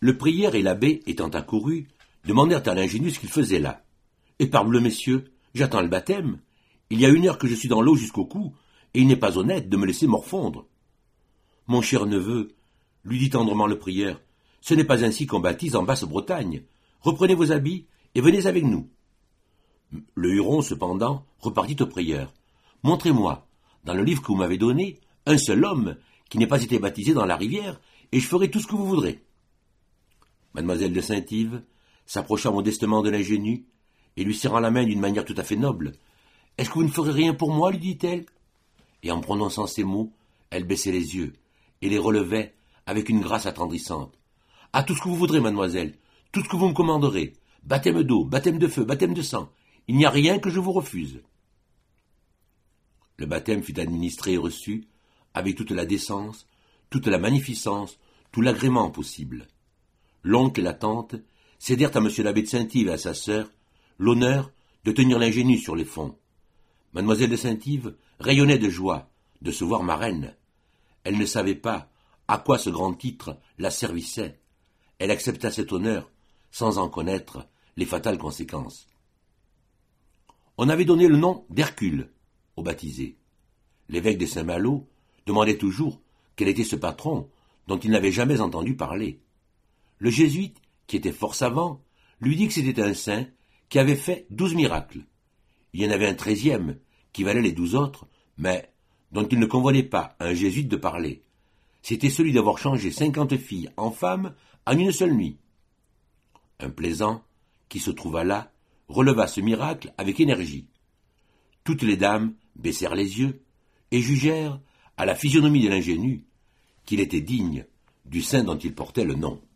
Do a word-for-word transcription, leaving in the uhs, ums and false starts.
Le prieur et l'abbé, étant accourus, demandèrent à l'ingénu ce qu'il faisait là. « Et parbleu, messieurs, j'attends le baptême. Il y a une heure que je suis dans l'eau jusqu'au cou, et il n'est pas honnête de me laisser morfondre. »« Mon cher neveu, lui dit tendrement le prieur, ce n'est pas ainsi qu'on baptise en Basse-Bretagne. Reprenez vos habits et venez avec nous. » Le Huron, cependant, repartit au prieur. « Montrez-moi, dans le livre que vous m'avez donné, un seul homme qui n'ait pas été baptisé dans la rivière, et je ferai tout ce que vous voudrez. » Mademoiselle de Saint-Yves s'approcha modestement de l'ingénu et lui serrant la main d'une manière tout à fait noble. « Est-ce que vous ne ferez rien pour moi ?» lui dit-elle. Et en prononçant ces mots, elle baissait les yeux et les relevait avec une grâce attendrissante. « Ah, tout ce que vous voudrez, mademoiselle, tout ce que vous me commanderez, baptême d'eau, baptême de feu, baptême de sang, il n'y a rien que je vous refuse. » Le baptême fut administré et reçu avec toute la décence, toute la magnificence, tout l'agrément possible. L'oncle et la tante cédèrent à M. l'abbé de Saint-Yves et à sa sœur l'honneur de tenir l'ingénu sur les fonds. Mademoiselle de Saint-Yves rayonnait de joie de se voir marraine. Elle ne savait pas à quoi ce grand titre la servissait. Elle accepta cet honneur sans en connaître les fatales conséquences. On avait donné le nom d'Hercule au baptisé. L'évêque de Saint-Malo demandait toujours quel était ce patron dont il n'avait jamais entendu parler. Le jésuite, qui était fort savant, lui dit que c'était un saint qui avait fait douze miracles. Il y en avait un treizième qui valait les douze autres, mais dont il ne convenait pas à un jésuite de parler. C'était celui d'avoir changé cinquante filles en femmes en une seule nuit. Un plaisant, qui se trouva là, releva ce miracle avec énergie. Toutes les dames baissèrent les yeux et jugèrent, à la physionomie de l'ingénu, qu'il était digne du saint dont il portait le nom.